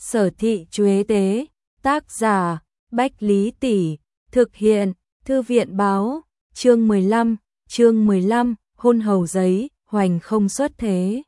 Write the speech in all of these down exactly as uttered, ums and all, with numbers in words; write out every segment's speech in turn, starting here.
Sở thị Chuế tế, tác giả, Bách Lý Tỷ, thực hiện, Thư viện báo, chương mười lăm, chương mười lăm, hôn hầu giấy, hoành không xuất thế.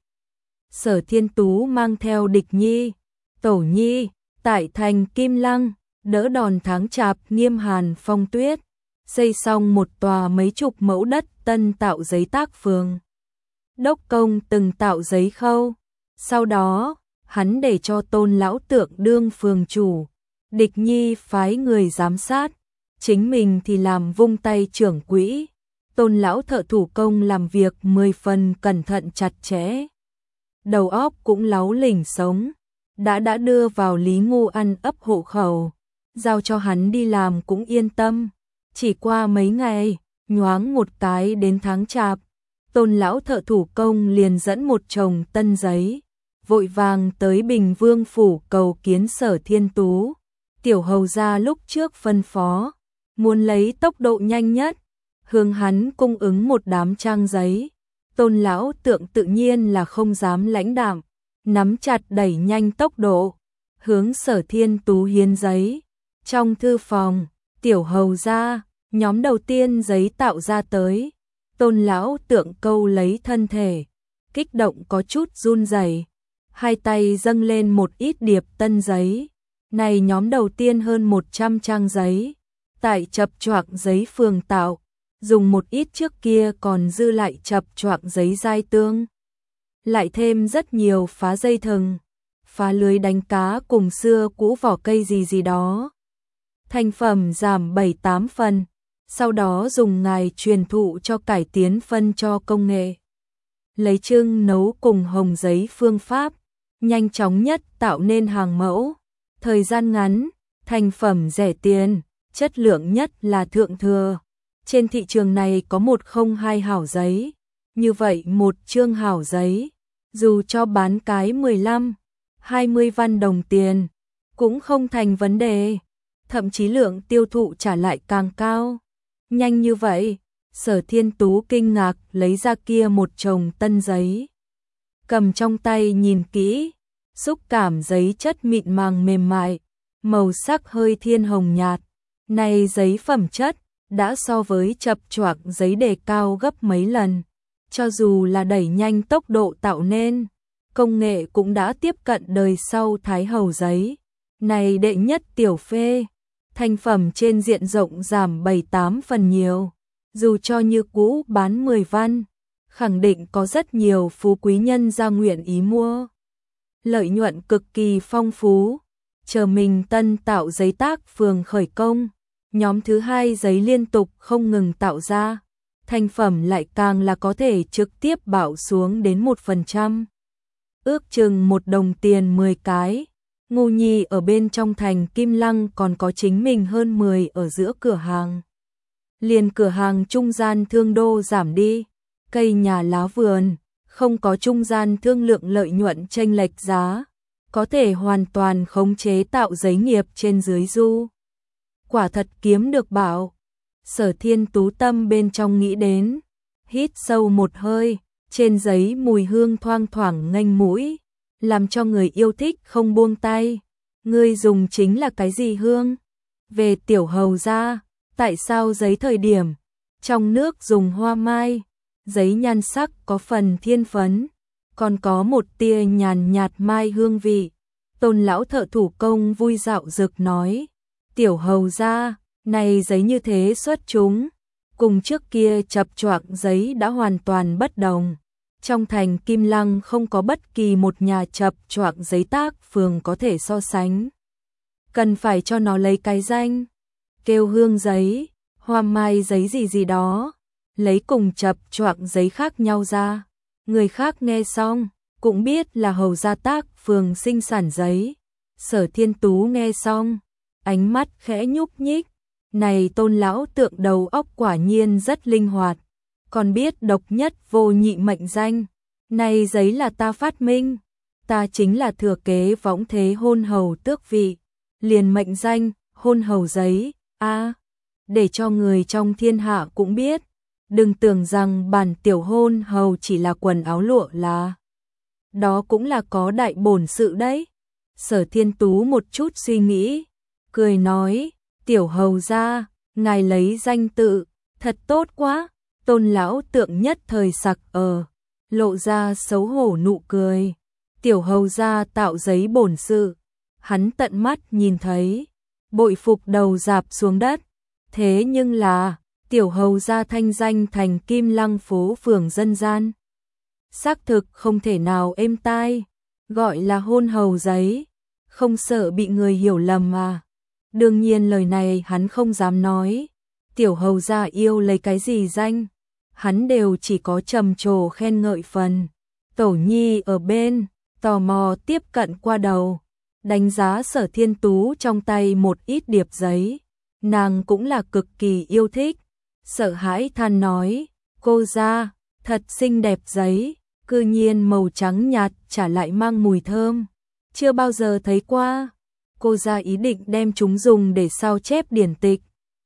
Sở Thiên Tú mang theo Địch Nhi, Tẩu Nhi, tại thành Kim Lăng, đỡ đòn tháng chạp nghiêm hàn phong tuyết, xây xong một tòa mấy chục mẫu đất tân tạo giấy tác phường. Đốc công từng tạo giấy khâu, sau đó, hắn để cho Tôn lão tượng đương phường chủ, Địch Nhi phái người giám sát, chính mình thì làm vung tay trưởng quỹ. Tôn lão thợ thủ công làm việc mười phần cẩn thận chặt chẽ. Đầu óc cũng láu lỉnh sống, đã đã đưa vào Lý Ngu ăn ấp hộ khẩu, giao cho hắn đi làm cũng yên tâm. Chỉ qua mấy ngày, nhoáng một cái đến tháng chạp, Tôn lão thợ thủ công liền dẫn một chồng tân giấy, vội vàng tới Bình Vương phủ cầu kiến Sở Thiên Tú. Tiểu hầu gia lúc trước phân phó, muốn lấy tốc độ nhanh nhất, hướng hắn cung ứng một đám trang giấy. Tôn lão tượng tự nhiên là không dám lãnh đạm, nắm chặt đẩy nhanh tốc độ, hướng Sở Thiên Tú hiến giấy. Trong thư phòng, tiểu hầu gia, nhóm đầu tiên giấy tạo ra tới. Tôn lão tượng câu lấy thân thể, kích động có chút run rẩy, hai tay dâng lên một ít điệp tân giấy. Này nhóm đầu tiên hơn một trăm trang giấy, tại chập choạc giấy phường tạo, dùng một ít trước kia còn dư lại chập choạc giấy dai tương. Lại thêm rất nhiều phá dây thừng, phá lưới đánh cá cùng xưa cũ vỏ cây gì gì đó. Thành phẩm giảm bảy tám phần, sau đó dùng ngài truyền thụ cho cải tiến phân cho công nghệ. Lấy trưng nấu cùng hồng giấy phương pháp, nhanh chóng nhất tạo nên hàng mẫu. Thời gian ngắn, thành phẩm rẻ tiền, chất lượng nhất là thượng thừa. Trên thị trường này có một không hai hảo giấy. Như vậy một chương hảo giấy, dù cho bán cái mười lăm, hai mươi văn đồng tiền, cũng không thành vấn đề. Thậm chí lượng tiêu thụ trả lại càng cao. Nhanh như vậy, Sở Thiên Tú kinh ngạc lấy ra kia một chồng tân giấy. Cầm trong tay nhìn kỹ, xúc cảm giấy chất mịn màng mềm mại, màu sắc hơi thiên hồng nhạt. Này giấy phẩm chất, đã so với chập choạc giấy đề cao gấp mấy lần. Cho dù là đẩy nhanh tốc độ tạo nên, công nghệ cũng đã tiếp cận đời sau Thái Hầu giấy. Này đệ nhất tiểu phê, thành phẩm trên diện rộng giảm bảy tám phần nhiều. Dù cho như cũ bán mười văn, khẳng định có rất nhiều phú quý nhân ra nguyện ý mua. Lợi nhuận cực kỳ phong phú. Chờ mình tân tạo giấy tác phường khởi công, nhóm thứ hai giấy liên tục không ngừng tạo ra, thành phẩm lại càng là có thể trực tiếp bảo xuống đến một phần trăm. Ước chừng một đồng tiền mười cái. Ngu Nhi ở bên trong thành Kim Lăng còn có chính mình hơn mười ở giữa cửa hàng. Liền cửa hàng trung gian thương đô giảm đi, cây nhà lá vườn, không có trung gian thương lượng lợi nhuận chênh lệch giá, có thể hoàn toàn khống chế tạo giấy nghiệp trên dưới du. Quả thật kiếm được bảo. Sở Thiên Tú tâm bên trong nghĩ đến, hít sâu một hơi, trên giấy mùi hương thoang thoảng nghênh mũi, làm cho người yêu thích không buông tay. Ngươi dùng chính là cái gì hương? Về tiểu hầu gia, tại sao giấy thời điểm trong nước dùng hoa mai, giấy nhan sắc có phần thiên phấn, còn có một tia nhàn nhạt mai hương vị. Tôn lão thợ thủ công vui dạo dực nói, tiểu hầu gia, này giấy như thế xuất chúng, cùng trước kia chập choạc giấy đã hoàn toàn bất đồng. Trong thành Kim Lăng không có bất kỳ một nhà chập choạc giấy tác phường có thể so sánh. Cần phải cho nó lấy cái danh, kêu hương giấy, hoa mai giấy gì gì đó, lấy cùng chập choạc giấy khác nhau ra. Người khác nghe xong, cũng biết là hầu gia tác phường sinh sản giấy. Sở Thiên Tú nghe xong, ánh mắt khẽ nhúc nhích. Này Tôn lão tượng đầu óc quả nhiên rất linh hoạt, còn biết độc nhất vô nhị mệnh danh. Này giấy là ta phát minh, ta chính là thừa kế võng thế hôn hầu tước vị, liền mệnh danh hôn hầu giấy. A, để cho người trong thiên hạ cũng biết, đừng tưởng rằng bản tiểu hôn hầu chỉ là quần áo lụa là. Đó cũng là có đại bổn sự đấy. Sở Thiên Tú một chút suy nghĩ, cười nói, tiểu hầu gia, ngài lấy danh tự, thật tốt quá. Tôn lão tượng nhất thời sặc ờ, lộ ra xấu hổ nụ cười. Tiểu hầu gia tạo giấy bổn sự, hắn tận mắt nhìn thấy, bội phục đầu dạp xuống đất. Thế nhưng là, tiểu hầu gia thanh danh thành Kim Lăng phố phường dân gian, xác thực không thể nào êm tai, gọi là hôn hầu giấy, không sợ bị người hiểu lầm mà. Đương nhiên lời này hắn không dám nói, tiểu hầu gia yêu lấy cái gì danh, hắn đều chỉ có trầm trồ khen ngợi phần. Tổ Nhi ở bên, tò mò tiếp cận qua đầu, đánh giá Sở Thiên Tú trong tay một ít điệp giấy, nàng cũng là cực kỳ yêu thích, sợ hãi than nói, cô gia, thật xinh đẹp giấy, cư nhiên màu trắng nhạt trả lại mang mùi thơm, chưa bao giờ thấy qua. Cô gia ý định đem chúng dùng để sao chép điển tịch.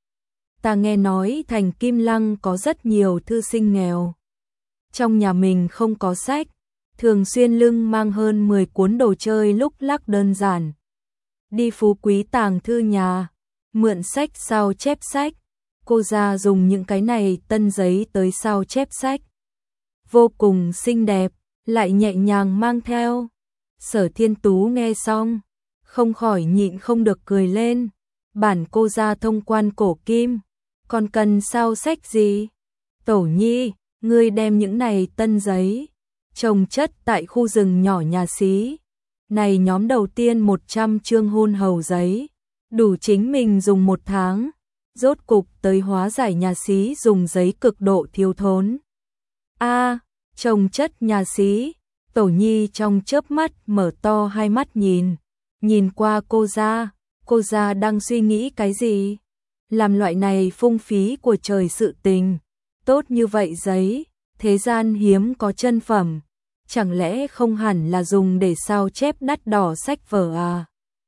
Ta nghe nói thành Kim Lăng có rất nhiều thư sinh nghèo, trong nhà mình không có sách, thường xuyên lưng mang hơn mười cuốn đồ chơi lúc lắc đơn giản, đi phú quý tàng thư nhà, mượn sách sao chép sách. Cô gia dùng những cái này tân giấy tới sao chép sách, vô cùng xinh đẹp, lại nhẹ nhàng mang theo. Sở Thiên Tú nghe xong, không khỏi nhịn không được cười lên. Bản cô gia thông quan cổ kim, còn cần sao sách gì? Tổ Nhi, ngươi đem những này tân giấy trồng chất tại khu rừng nhỏ nhà xí. Này nhóm đầu tiên một trăm chương hôn hầu giấy, đủ chính mình dùng một tháng. Rốt cục tới hóa giải nhà xí dùng giấy cực độ thiếu thốn. A, à, trồng chất nhà xí. Tổ Nhi trong chớp mắt mở to hai mắt nhìn, nhìn qua cô gia, cô gia đang suy nghĩ cái gì? Làm loại này phung phí của trời sự tình, tốt như vậy giấy, thế gian hiếm có chân phẩm, chẳng lẽ không hẳn là dùng để sao chép đắt đỏ sách vở à?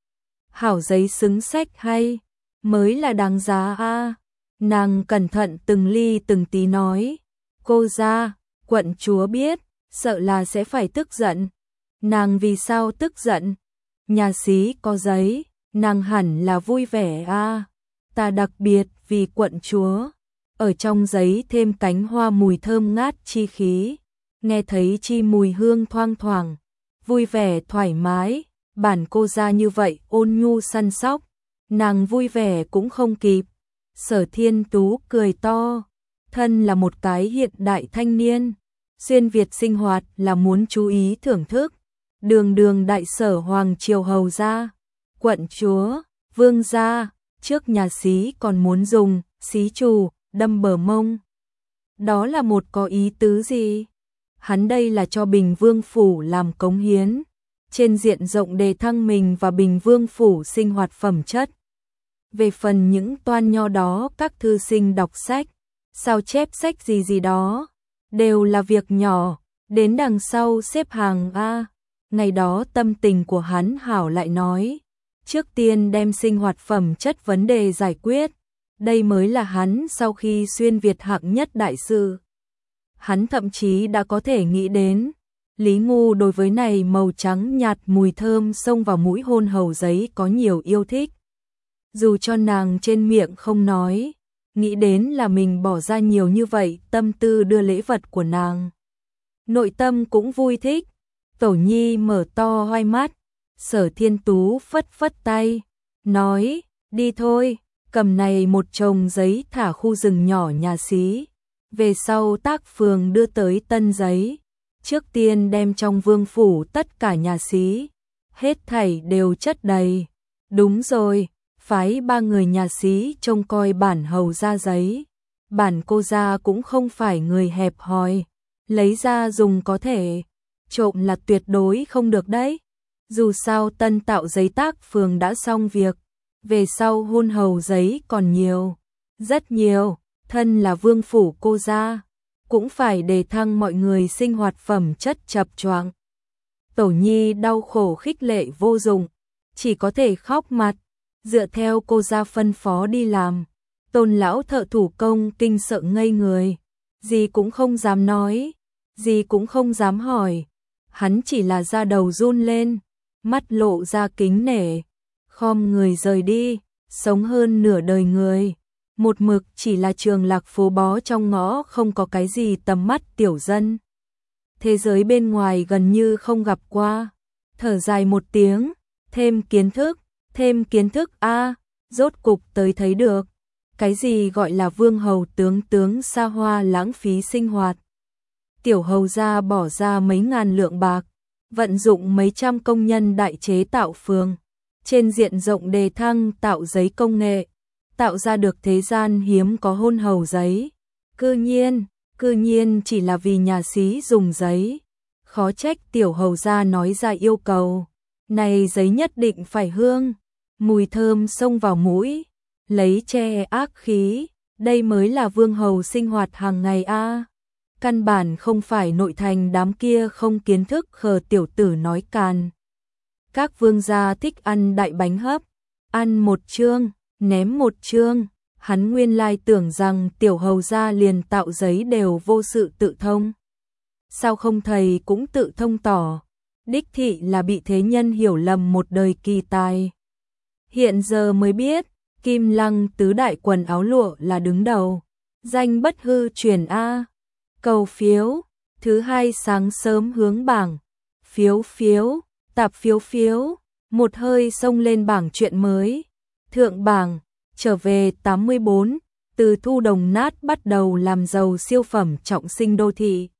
Hảo giấy xứng sách hay, mới là đáng giá a. À. Nàng cẩn thận từng ly từng tí nói, cô gia, quận chúa biết, sợ là sẽ phải tức giận. Nàng vì sao tức giận? Nhà xí có giấy, nàng hẳn là vui vẻ a. À. Ta đặc biệt vì quận chúa, ở trong giấy thêm cánh hoa mùi thơm ngát chi khí, nghe thấy chi mùi hương thoang thoảng, vui vẻ thoải mái. Bản cô gia như vậy ôn nhu săn sóc, nàng vui vẻ cũng không kịp. Sở Thiên Tú cười to, thân là một cái hiện đại thanh niên, xuyên Việt sinh hoạt là muốn chú ý thưởng thức. Đường đường đại sở hoàng triều hầu gia, quận chúa, vương gia, trước nhà xí còn muốn dùng xí trù đâm bờ mông. Đó là một có ý tứ gì? Hắn đây là cho Bình Vương phủ làm cống hiến, trên diện rộng đề thăng mình và Bình Vương phủ sinh hoạt phẩm chất. Về phần những toan nho đó các thư sinh đọc sách, sao chép sách gì gì đó, đều là việc nhỏ, đến đằng sau xếp hàng a. Ngày đó tâm tình của hắn hảo lại nói, trước tiên đem sinh hoạt phẩm chất vấn đề giải quyết, đây mới là hắn sau khi xuyên Việt hạng nhất đại sự. Hắn thậm chí đã có thể nghĩ đến, Lý Ngu đối với này màu trắng nhạt mùi thơm xông vào mũi hôn hầu giấy có nhiều yêu thích. Dù cho nàng trên miệng không nói, nghĩ đến là mình bỏ ra nhiều như vậy tâm tư đưa lễ vật của nàng, nội tâm cũng vui thích. Tổ Nhi mở to hai mắt, Sở Thiên Tú phất phất tay, nói, đi thôi, cầm này một chồng giấy thả khu rừng nhỏ nhà xí, về sau tác phường đưa tới tân giấy, trước tiên đem trong vương phủ tất cả nhà xí, hết thảy đều chất đầy. Đúng rồi, phái ba người nhà xí trông coi bản hầu ra giấy, bản cô gia cũng không phải người hẹp hòi, lấy ra dùng có thể, trộm là tuyệt đối không được đấy. Dù sao tân tạo giấy tác phường đã xong việc, về sau hôn hầu giấy còn nhiều, rất nhiều, thân là vương phủ cô gia, cũng phải đề thăng mọi người sinh hoạt phẩm chất chập choạng. Tổ Nhi đau khổ khích lệ vô dụng, chỉ có thể khóc mặt, dựa theo cô gia phân phó đi làm. Tôn lão thợ thủ công kinh sợ ngây người, gì cũng không dám nói, gì cũng không dám hỏi, hắn chỉ là da đầu run lên. mắt lộ ra kính nể, khom người rời đi, sống hơn nửa đời người. Một mực chỉ là trường lạc phố bó trong ngõ, không có cái gì tầm mắt tiểu dân. Thế giới bên ngoài gần như không gặp qua. Thở dài một tiếng, thêm kiến thức, thêm kiến thức a, rốt cục tới thấy được. Cái gì gọi là vương hầu tướng tướng xa hoa lãng phí sinh hoạt. Tiểu hầu gia bỏ ra mấy ngàn lượng bạc, vận dụng mấy trăm công nhân đại chế tạo phường, trên diện rộng đề thăng tạo giấy công nghệ, tạo ra được thế gian hiếm có hôn hầu giấy. Cư nhiên, cư nhiên chỉ là vì nhà xí dùng giấy. Khó trách tiểu hầu gia nói ra yêu cầu, này giấy nhất định phải hương, mùi thơm xông vào mũi, lấy che ác khí, đây mới là vương hầu sinh hoạt hàng ngày a. Căn bản không phải nội thành đám kia không kiến thức khờ tiểu tử nói càn. Các vương gia thích ăn đại bánh hấp, ăn một chương, ném một chương, hắn nguyên lai tưởng rằng tiểu hầu gia liền tạo giấy đều vô sự tự thông. Sao không thầy cũng tự thông tỏ, đích thị là bị thế nhân hiểu lầm một đời kỳ tài. Hiện giờ mới biết, Kim Lăng tứ đại quần áo lụa là đứng đầu, danh bất hư truyền a. Cầu phiếu, thứ hai sáng sớm hướng bảng, phiếu phiếu, tạp phiếu phiếu, một hơi xông lên bảng chuyện mới. Thượng bảng, trở về tám mươi bốn, từ thu đồng nát bắt đầu làm giàu siêu phẩm trọng sinh đô thị.